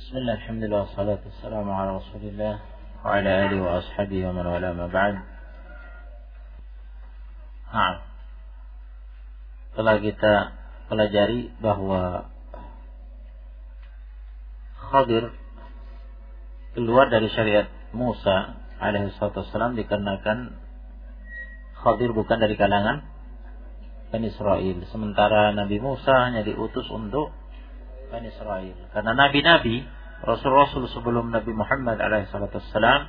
Bismillah, alhamdulillah, wassalatu wassalamu ala rasulillah wa ala alihi wa ashabihi wa man wala ma ba'd. Telah kita pelajari bahwa Khadir keluar dari syariat Musa alaihi wassalam dikarenakan Khadir bukan dari kalangan Bani Israel, sementara Nabi Musa hanya diutus untuk Bani Israel. Karena nabi-nabi, rasul-rasul sebelum Nabi Muhammad alaihissalam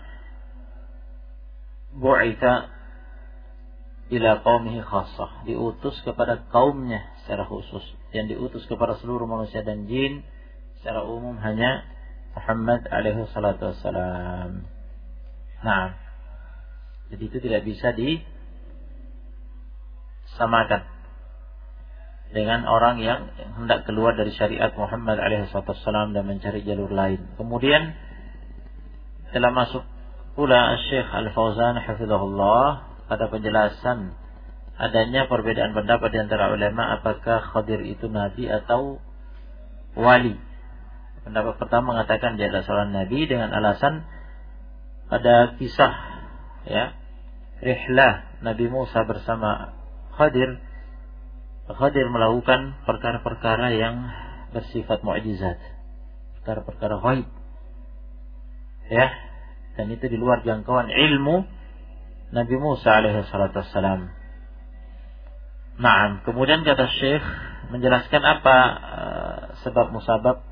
bu'itha ila qaumihi khassah, diutus kepada kaumnya secara khusus. Yang diutus kepada seluruh manusia dan jin secara umum hanya Muhammad alaihissalam. Nah, jadi itu tidak bisa disamakan dengan orang yang hendak keluar dari syariat Muhammad alaihissalam dan mencari jalur lain. Kemudian telah masuk pula Syekh Al-Fauzan hafizahullah pada penjelasan adanya perbedaan pendapat di antara ulama apakah Khadir itu nabi atau wali. Pendapat pertama mengatakan dia adalah seorang nabi dengan alasan pada kisah rihlah Nabi Musa bersama Khadir melakukan perkara-perkara yang bersifat mukjizat, perkara-perkara ghaib, dan itu di luar jangkauan ilmu Nabi Musa alaihi wassalam. Nah, kemudian kata Syekh menjelaskan apa sebab musabab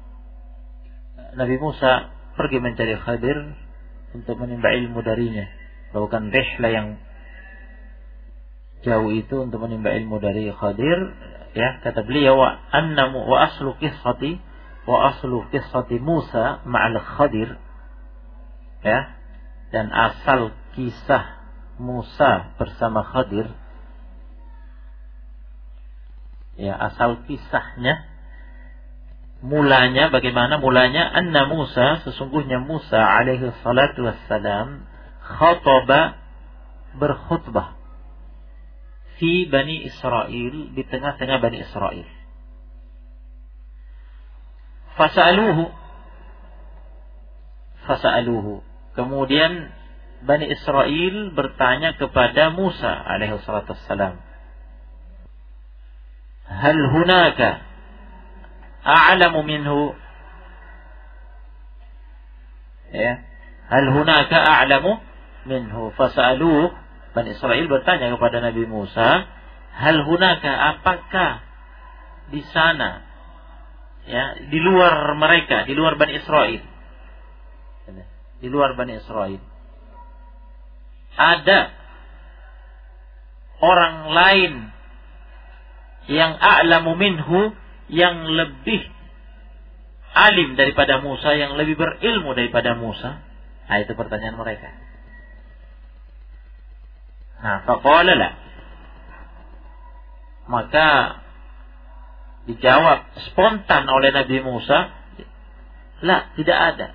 Nabi Musa pergi mencari Khadir untuk menimba ilmu darinya, melakukan rihlah yang jauh itu untuk menimba ilmu dari Khadir. Kata beliau wa aslu qissati Musa ma'al Khadir, dan asal kisah Musa bersama Khadir, asal kisahnya mulanya bagaimana mulanya anna Musa, sesungguhnya Musa alaihi salatu wassalam khataba, berkhutbah fi Bani Israel, di tengah-tengah Bani Israel. Fasa'aluhu. Kemudian Bani Israel bertanya kepada Musa alaihi salatu wassalam, hal hunaka a'lamu minhu? Hal hunaka a'lamu minhu? Fasa'aluhu. Bani Israel bertanya kepada Nabi Musa, hal hunaka, apakah di sana, di luar mereka, di luar Bani Israel, di luar Bani Israel, ada orang lain yang a'lamu minhu, yang lebih alim daripada Musa, yang lebih berilmu daripada Musa? Nah, itu pertanyaan mereka. Nah, faqala la. Maka dijawab spontan oleh Nabi Musa, la, tidak ada.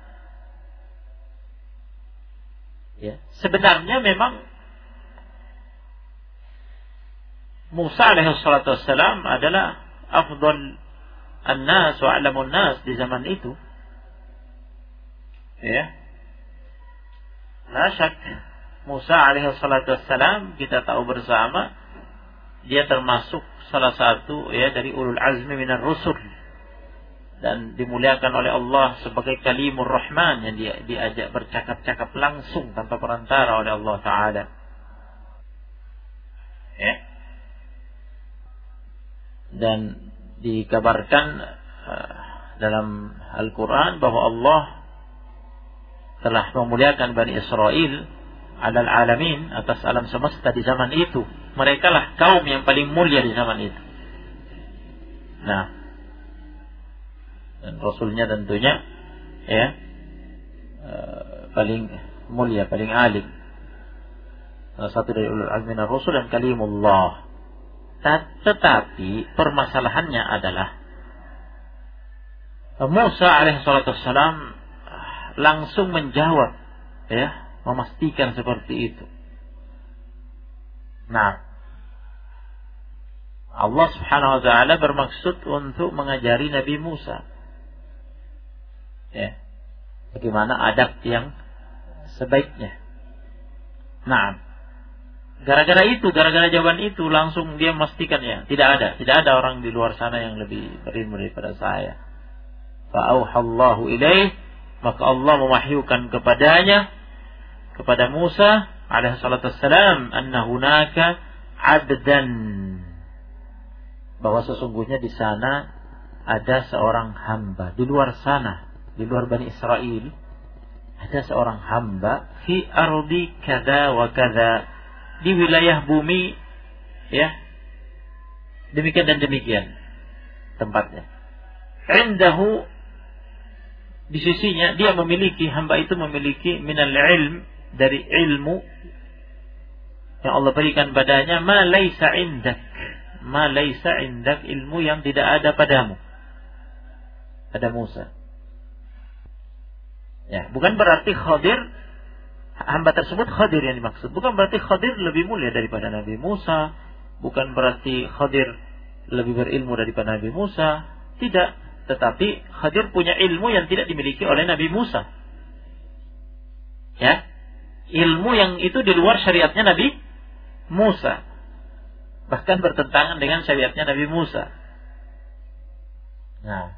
Sebenarnya memang Musa alaihi salatu wassalam adalah afdal an-nas wa a'lamun nas di zaman itu. La syak, Musa alaihi salatu wassalam kita tahu bersama dia termasuk salah satu dari ulul azmi minar rusul, dan dimuliakan oleh Allah sebagai kalimur rahman, yang diajak bercakap-cakap langsung tanpa perantara oleh Allah Ta'ala. Dan dikabarkan dalam Al-Quran bahwa Allah telah memuliakan Bani Israel alal alamin, atas alam semesta di zaman itu. Mereka lah kaum yang paling mulia di zaman itu. Nah, dan Rasulnya tentunya paling mulia, paling alim, salah satu dari ulul azmi minar rusul dan kalimullah. Tetapi permasalahannya adalah Musa alaihi salatu wassalam langsung menjawab, memastikan seperti itu. Nah, Allah subhanahu wa ta'ala bermaksud untuk mengajari Nabi Musa Ya. Bagaimana adab yang sebaiknya. Nah, gara-gara jawaban itu langsung dia memastikan ya, tidak ada orang di luar sana yang lebih berilmu daripada saya. Fa'auhallahu ilaih, maka Allah mewahyukan kepadanya, kepada Musa alaihi salatu wassalam, anna hunaka abdan, bahwa sesungguhnya di sana ada seorang hamba. Di luar sana, di luar Bani Israel, ada seorang hamba fi ardi kada wa kada, di wilayah bumi, ya, demikian dan demikian tempatnya. Indahu, di sisinya dia memiliki, hamba itu memiliki minal ilm, dari ilmu yang Allah berikan padanya, ma laisa indak, ilmu yang tidak ada padamu, pada Musa. Ya, bukan berarti Khadir, hamba tersebut Khadir yang dimaksud. Bukan berarti Khadir lebih mulia daripada Nabi Musa. Bukan berarti Khadir lebih berilmu daripada Nabi Musa. Tidak. Tetapi Khadir punya ilmu yang tidak dimiliki oleh Nabi Musa. Ya, ilmu yang itu di luar syariatnya Nabi Musa. Bahkan bertentangan dengan syariatnya Nabi Musa. Nah,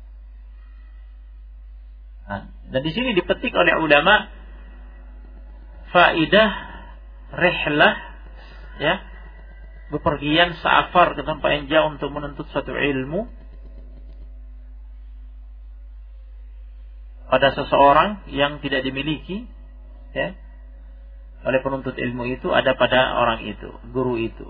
dan di sini dipetik oleh ulama faidah rihlah, ya, bepergian safar ke tempat yang jauh untuk menuntut suatu ilmu pada seseorang yang tidak dimiliki, ya, oleh penuntut ilmu itu, ada pada orang itu, guru itu.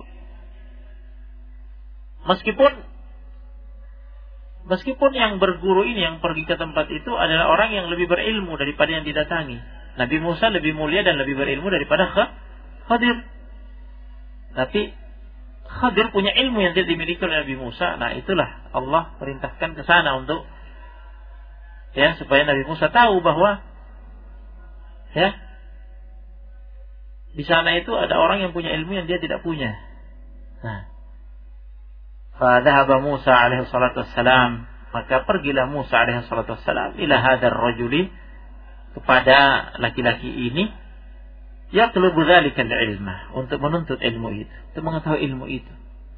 Meskipun yang berguru ini, yang pergi ke tempat itu adalah orang yang lebih berilmu daripada yang didatangi. Nabi Musa lebih mulia dan lebih berilmu daripada Khadir. Tapi Khadir punya ilmu yang tidak dimiliki oleh Nabi Musa. Nah, itulah Allah perintahkan ke sana untuk, ya, supaya Nabi Musa tahu bahwa, ya, di sana itu ada orang yang punya ilmu yang dia tidak punya. Nah, fadhahaba Musa alaihi salatu wassalam, maka pergilah Musa alaihi salatu wassalam ila hadzal rajuli, kepada laki-laki ini, yatlubu dzalikal ilma, untuk menuntut ilmu itu, untuk mengetahui ilmu itu.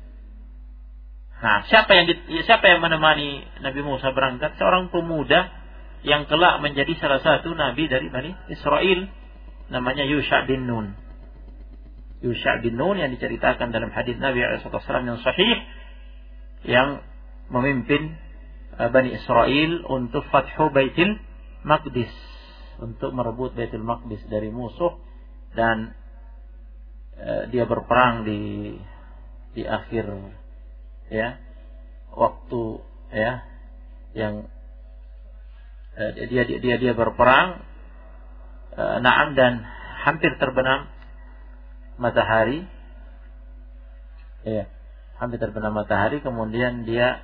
Nah, siapa yang menemani Nabi Musa berangkat? Seorang pemuda yang kelak menjadi salah satu nabi dari Bani Israel, namanya Yusha bin Nun. Yusha bin Nun yang diceritakan dalam hadis Nabi SAW yang sahih, yang memimpin Bani Israel untuk Fathu Baitul Maqdis, untuk merebut Baitul Maqdis dari musuh, dan dia berperang di akhir, ya, waktu, ya, yang dia berperang, na'am, dan hampir terbenam matahari, ya, hampir terbenam matahari. Kemudian dia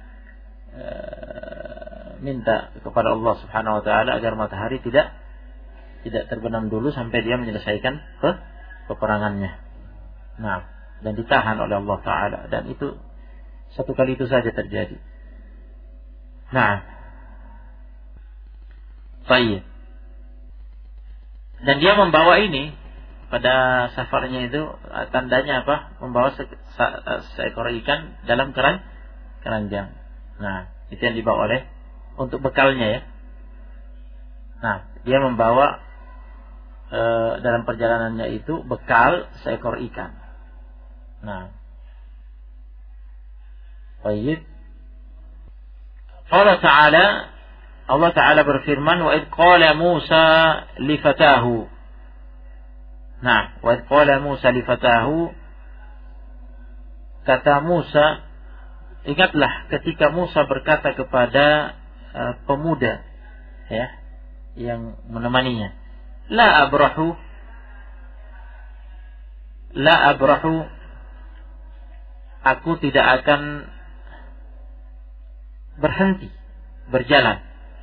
minta kepada Allah Subhanahu wa taala agar matahari tidak terbenam dulu sampai dia menyelesaikan peperangannya. Nah, dan ditahan oleh Allah taala, dan itu satu kali itu saja terjadi. Nah, baik. Dan dia membawa ini pada safarnya itu, tandanya apa? Membawa seekor ikan dalam keranjang. Nah, itu yang dibawa oleh, untuk bekalnya, ya. Nah, dia membawa dalam perjalanannya itu bekal seekor ikan. Nah, baik. Allah Ta'ala berfirman, wa idh qala Musa li fatahu. Nah, wa idh qala Musa li fatahu, kata Musa, ingatlah ketika Musa berkata kepada pemuda, ya, yang menemaninya, la abrahu, aku tidak akan berhenti berjalan,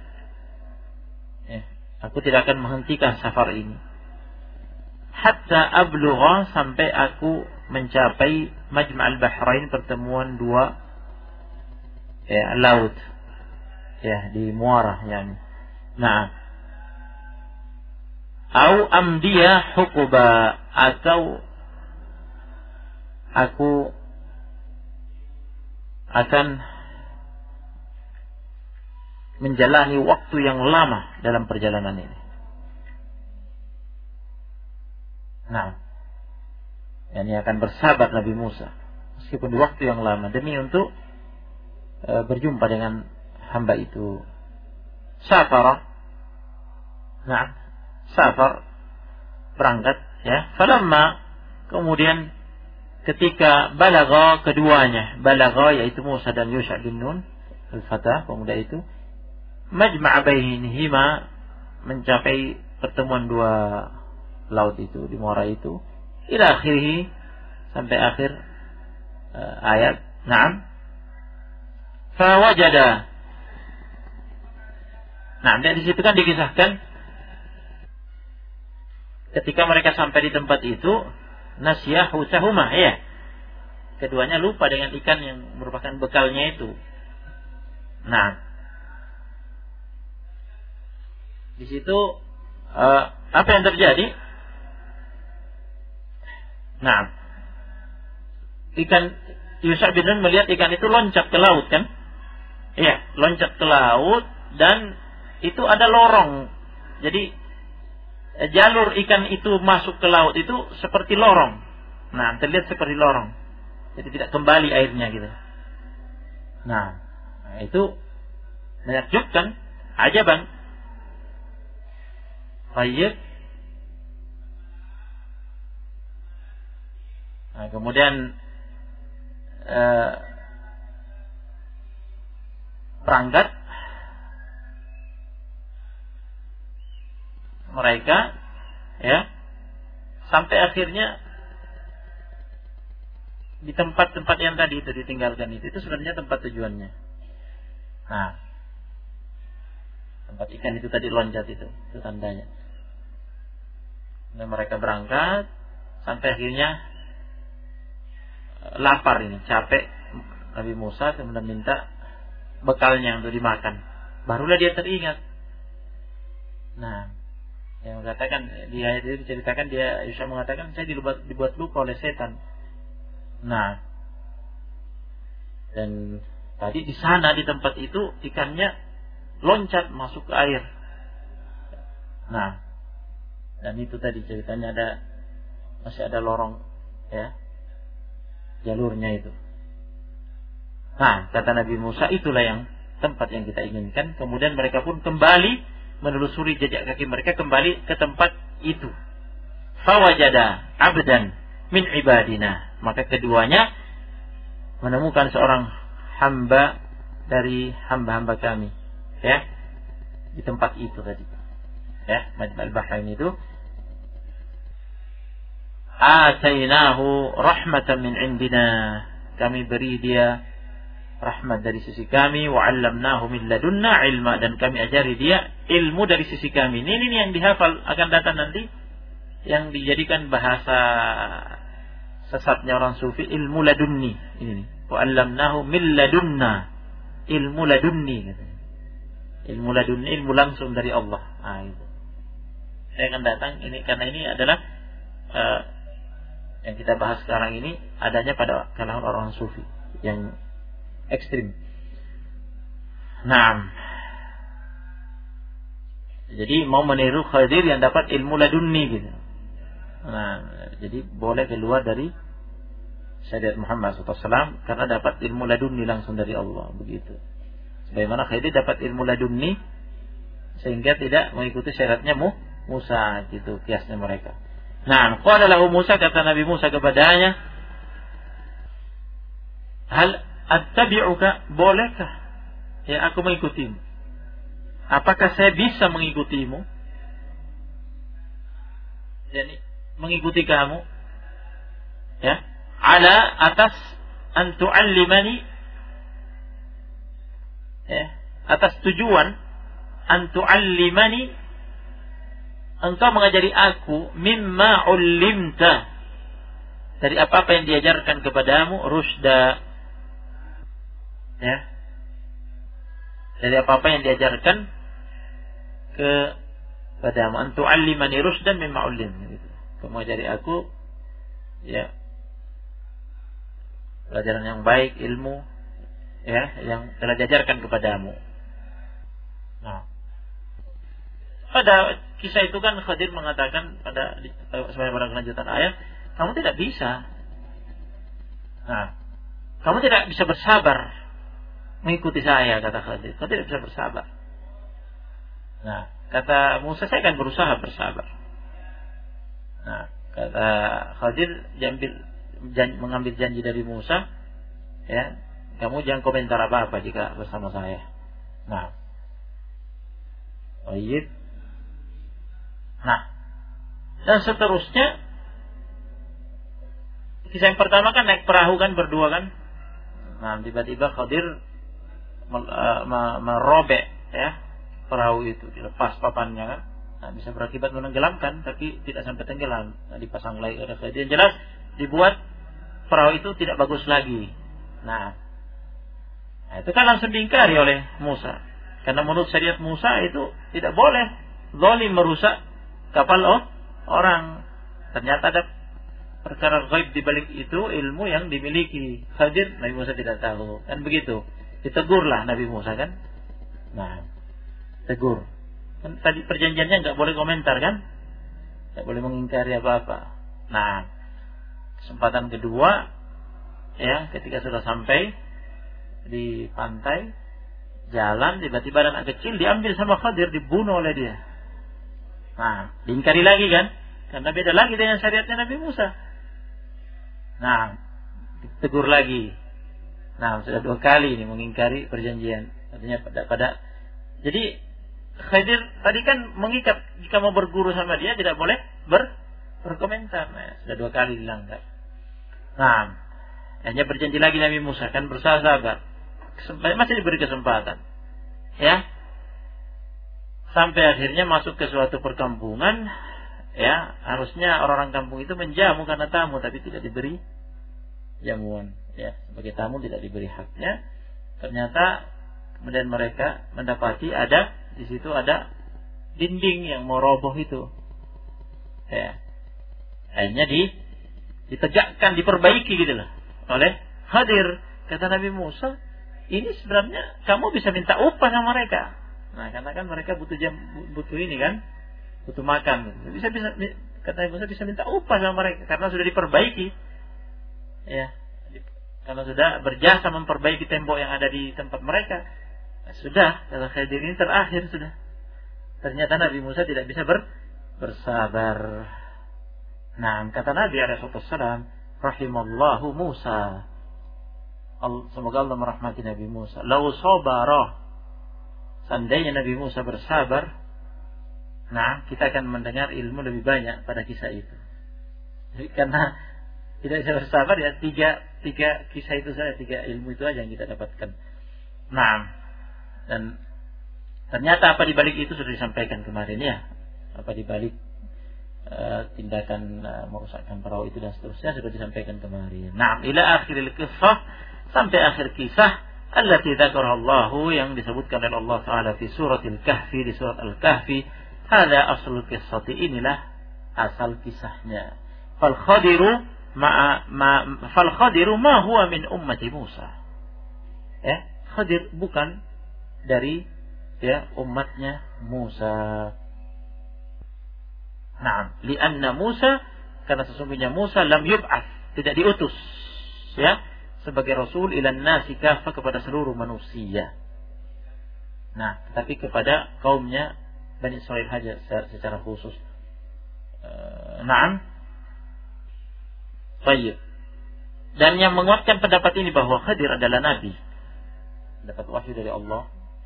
ya, aku tidak akan menghentikan safar ini, hatta ablugha, sampai aku mencapai Majma'al Bahrain, pertemuan dua, ya, laut, ya, di muara, yani Nah, au amdiya hukuba, atau aku akan menjalani waktu yang lama dalam perjalanan ini. Nah, ini akan bersabar Nabi Musa meskipun di waktu yang lama demi untuk berjumpa dengan hamba itu. Safar, nah, safar, berangkat, ya. Falamma, kemudian ketika balagha keduanya, balagha yaitu Musa dan Yusha bin Nun al-Fatah, pemuda itu, majma' bainihima, mencapai pertemuan dua laut itu, di muara itu, ila akhirih, sampai akhir ayat. Naam. Fawajada. Nah, dan di situ kan dikisahkan ketika mereka sampai di tempat itu, nasya hutahuma, ya. Keduanya lupa dengan ikan yang merupakan bekalnya itu. Nah, di situ apa yang terjadi? Nah, ikan Yusha bin Nun melihat ikan itu loncat ke laut, kan? Iya, loncat ke laut, dan itu ada lorong. Jadi jalur ikan itu masuk ke laut itu seperti lorong. Nah, terlihat seperti lorong. Jadi tidak kembali airnya gitu. Nah, itu menakjubkan, ajaban. Baik. Nah, kemudian berangkat mereka, ya, sampai akhirnya di tempat-tempat yang tadi itu ditinggalkan itu sebenarnya tempat tujuannya. Nah, tempat ikan itu tadi loncat itu tandanya. Dan mereka berangkat sampai akhirnya lapar ini, capek. Nabi Musa kemudian minta bekalnya untuk dimakan. Barulah dia teringat. Nah, yang mengatakan di ayat itu diceritakan, dia Yusha mengatakan, saya dibuat lupa oleh setan. Nah, dan tadi di sana di tempat itu ikannya loncat masuk ke air. Nah, dan itu tadi ceritanya masih ada lorong, ya, jalurnya itu. Nah, kata Nabi Musa, itulah yang tempat yang kita inginkan. Kemudian mereka pun kembali menelusuri jejak kaki mereka, kembali ke tempat itu. Fawajada abdan min ibadina, maka keduanya menemukan seorang hamba dari hamba-hamba kami, ya, di tempat itu tadi, ya, Majma'ul Bahrain itu. Atainahu rahmatan min indina, kami beri dia rahmat dari sisi kami, wa 'allamnahu min ladunna ilma, dan kami ajari dia ilmu dari sisi kami. Ini yang dihafal akan datang nanti, yang dijadikan bahasa sesatnya orang sufi, ilmu ladunni. Ini, wa 'allamnahu min ladunna, ilmu ladunni katanya. Ilmu ladunni, ilmu langsung dari Allah. Nah, itu. Saya akan datang ini karena ini adalah yang kita bahas sekarang ini adanya pada kalangan orang sufi yang ekstrim. Nah, jadi mau meniru Khadir yang dapat ilmu ladunni gitu. Nah, jadi boleh keluar dari syariat Muhammad SAW karena dapat ilmu ladunni langsung dari Allah, begitu. Sebagaimana Khadir dapat ilmu ladunni sehingga tidak mengikuti syariatnya Musa, gitu kiasnya mereka. Nah, qala lahu Musa, kata Nabi Musa kepadanya, hal attabi'uka, bolehkah ya aku mengikutimu? Apakah saya bisa mengikutimu? Yani mengikuti kamu, ya, ala atas an tu'allimani, ya, atas tujuan an tu'allimani, engkau mengajari aku, mimma ullimta, dari apa-apa yang diajarkan kepadamu, rusda, ya, dari apa-apa yang diajarkan kepadamu, antu alimani rusdan mimma ulim, gitu. Kamu ajari aku ya pelajaran yang baik, ilmu ya yang telah diajarkan kepadamu. Nah, pada kisah itu kan Khadir mengatakan sebagai kelanjutan ayat, kamu tidak bisa. Nah, kamu tidak bisa bersabar mengikuti saya, kata Khadir. Kau tidak bisa bersabar. Nah, kata Musa, saya akan berusaha bersabar. Nah, kata Khadir mengambil janji dari Musa, ya, kamu jangan komentar apa-apa jika bersama saya. Nah, baik. Nah, dan seterusnya. Kisah yang pertama kan naik perahu kan berdua kan. Nah, tiba-tiba Khadir merobek ya perahu itu, dilepas papannya kan. Nah, bisa berakibat menenggelamkan, tapi tidak sampai tenggelam. Nah, dipasang lagi ada Khadir. Jelas dibuat perahu itu tidak bagus lagi. Nah, itu kan langsung diingkari oleh Musa. Karena menurut syariat Musa itu tidak boleh zalim merusak kapal orang. Ternyata ada perkara gaib di balik itu, ilmu yang dimiliki Khadir, Nabi Musa tidak tahu. Kan begitu. Ditegurlah Nabi Musa kan. Nah, tegur. Kan tadi perjanjiannya enggak boleh komentar kan? Enggak boleh mengingkari apa-apa. Nah, kesempatan kedua ya, ketika sudah sampai di pantai, jalan, tiba-tiba anak kecil diambil sama Khadir, dibunuh oleh dia. Nah, diingkari lagi kan? Karena beda lagi dengan syariatnya Nabi Musa. Nah, ditegur lagi. Nah, sudah 2 kali ini mengingkari perjanjian. Artinya jadi Khadir tadi kan mengikat, jika mau berguru sama dia tidak boleh berkomentar. Nah, sudah 2 kali dilanggar. Nah, hanya berjanji lagi Nabi Musa kan bersahabat. Masih diberi kesempatan. Ya. Sampai akhirnya masuk ke suatu perkampungan. Ya, harusnya orang-orang kampung itu menjamu karena tamu, tapi tidak diberi jamuan. Ya, sebagai tamu tidak diberi haknya. Ternyata kemudian mereka mendapati di situ ada dinding yang mau roboh itu. Ya, akhirnya ditegakkan, diperbaiki gitu loh oleh Khadir. Kata Nabi Musa, ini sebenarnya kamu bisa minta upah sama mereka. Nah, karena kan mereka butuh ini kan. Butuh makan, bisa kata Musa bisa minta upah sama mereka karena sudah diperbaiki, ya, karena sudah berjasa memperbaiki tembok yang ada di tempat mereka. Nah, sudah, kata Khadir, ini terakhir sudah. Ternyata Nabi Musa tidak bisa bersabar. Nah, kata Nabi SAW, rahimallahu Musa. Semoga Allah merahmati Nabi Musa. Lau sabara, seandainya Nabi Musa bersabar, nah, kita akan mendengar ilmu lebih banyak pada kisah itu. Jadi, karena tidak bisa bersabar ya, tiga kisah itu saja, 3 ilmu itu aja yang kita dapatkan. Nah, dan ternyata apa di balik itu sudah disampaikan kemarin ya. Apa di balik tindakan merusakkan perahu itu dan seterusnya sudah disampaikan kemarin. Nah, ila akhiril qissah, sampai akhir kisah allati dzakarahallahu, yang disebutkan oleh Allah Taala di suratil Kahfi, di surat Al-Kahfi. Hada aslul qissati, inilah asal kisahnya. Fal Khadiru ma huwa min ummati Musa. Ya, Khadir bukan dari ya umatnya Musa. Naam, lianna Musa, karena sesungguhnya Musa lam yub'ats, tidak diutus ya sebagai rasul ilan nasi kafa, kepada seluruh manusia. Nah, tetapi kepada kaumnya Bani Israil saja secara khusus. Naam. Baik. Dan yang menguatkan pendapat ini bahwa Khadir adalah nabi, dapat wahyu dari Allah.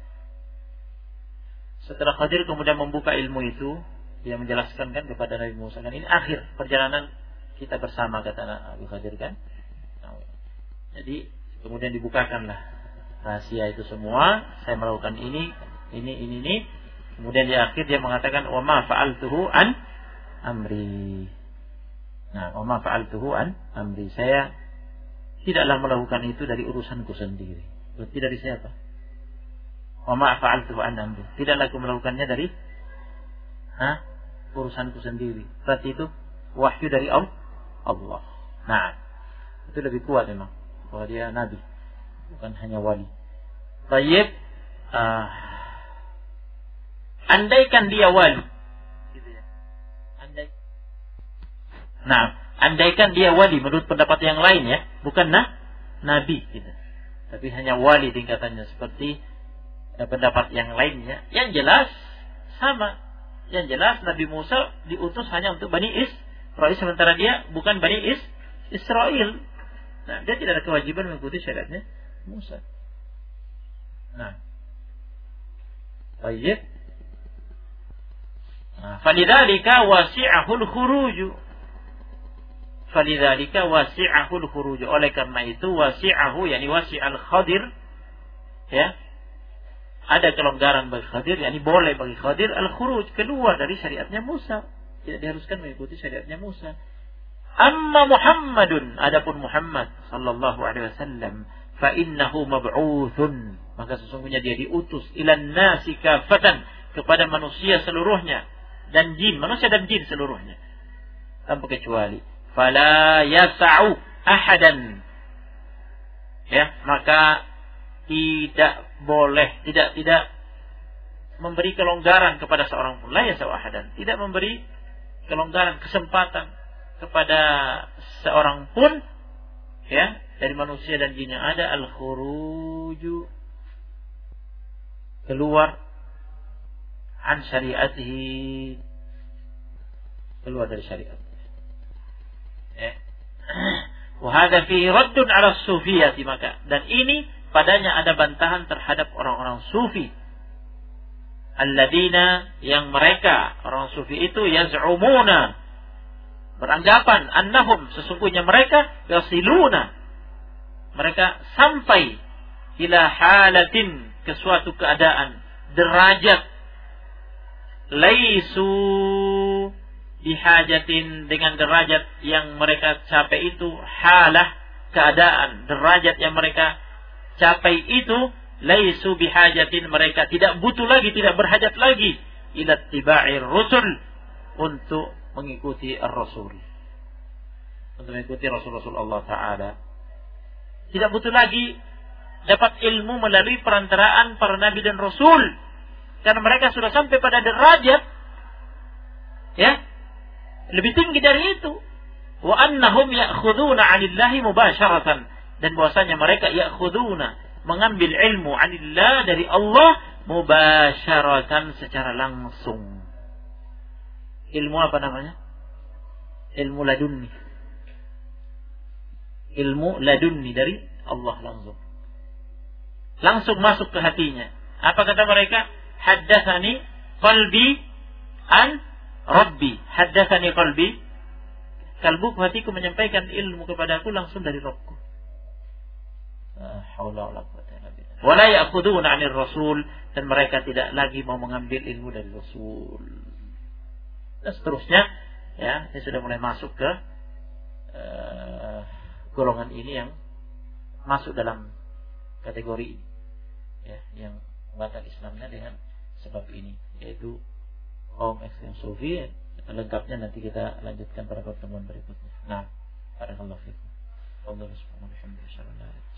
Setelah Khadir kemudian membuka ilmu itu, dia menjelaskan kan kepada Nabi Musa kan, ini akhir perjalanan kita bersama, kata Nabi Khadir kan. Nah, jadi kemudian dibukakanlah rahasia itu semua. Saya melakukan ini. Kemudian di akhir dia mengatakan wa ma fa'altuhu an amri. Nah, wa ma fa'altuhu an amri, saya tidaklah melakukan itu dari urusanku sendiri. Berarti dari siapa? Wa ma fa'altuhu an amri, tidaklah aku melakukannya dari urusanku sendiri. Berarti itu wahyu dari Allah. Nah, itu lebih kuat memang bahwa dia nabi, bukan hanya wali. Tayyib, andaikan dia wali, gitu ya. Andaikan dia wali menurut pendapat yang lain ya, bukan nabi, gitu. Tapi hanya wali tingkatannya seperti pendapat yang lainnya. Yang jelas sama. Yang jelas Nabi Musa diutus hanya untuk Bani Israil, sementara dia bukan Bani Israil. Nah, dia tidak ada kewajiban mengikuti syariatnya Musa. Nah, baik. Falidzalika wasi'ahul khuruj. Falidzalika wasi'ahul khuruj. Oleh karena itu wasi'ahu yakni wasi'al Khadir, ya. Ada kelonggaran bagi Khadir, yakni boleh bagi Khadir al-khuruj, keluar dari syariatnya Musa. Tidak diharuskan mengikuti syariatnya Musa. Amma Muhammadun, adapun Muhammad sallallahu alaihi wasallam, fa innahu mab'utsun, maka sesungguhnya dia diutus ilan nasi kafatan, kepada manusia seluruhnya dan jin, manusia dan jin seluruhnya tanpa kecuali. Fala yas'u ahadan, ya, maka tidak boleh, tidak memberi kelonggaran kepada seorang pun, la yas'u ahadan, tidak memberi kelonggaran, kesempatan kepada seorang pun, ya, dari manusia dan jin yang ada, al-khuruju, keluar, an syariatihi, keluar dari syariat. Wa hadza fihi raddun 'ala as-sufiyyati, maka dan ini padanya ada bantahan terhadap orang-orang sufi. Alladzina, yang mereka orang sufi itu yaz'umuna, beranggapan, annahum, sesungguhnya mereka, yasiluna, mereka sampai ila halatin, ke suatu keadaan, derajat, laisu bihajatin, dengan derajat yang mereka capai itu, halah, keadaan, derajat yang mereka capai itu, laisu bihajatin, mereka tidak butuh lagi, tidak berhajat lagi, ila tiba'ir rusul, untuk mengikuti ar-rasul, untuk mengikuti rasul-rasul Allah Ta'ala. Tidak butuh lagi dapat ilmu melalui perantaraan para nabi dan rasul, karena mereka sudah sampai pada derajat, ya, lebih tinggi dari itu. Wa annahum ya'khuduna 'anillahi mubasharatan, dan bahwasanya mereka ya'khuduna, mengambil ilmu 'anillah, dari Allah, mubasharatan, secara langsung. Ilmu apa namanya? Ilmu ladunni. Ilmu ladunni dari Allah langsung. Langsung masuk ke hatinya. Apa kata mereka? Haddatsani qalbi an Rabbi. Haddatsani qalbi, kalbuku, hatiku, menyampaikan ilmu kepadaku langsung dari Rabbku. Wala ya'khuduna 'anil rasul, dan mereka tidak lagi mau mengambil ilmu dari Rasul. Dan seterusnya, ya, ini sudah mulai masuk ke golongan ini yang masuk dalam kategori, ya, yang membatal Islamnya dengan sebab ini, yaitu kaum ekstrem sufi. Lengkapnya nanti kita lanjutkan pada pertemuan berikutnya. Nah, barakallahu fikum. Allah subhanahu wa ta'ala.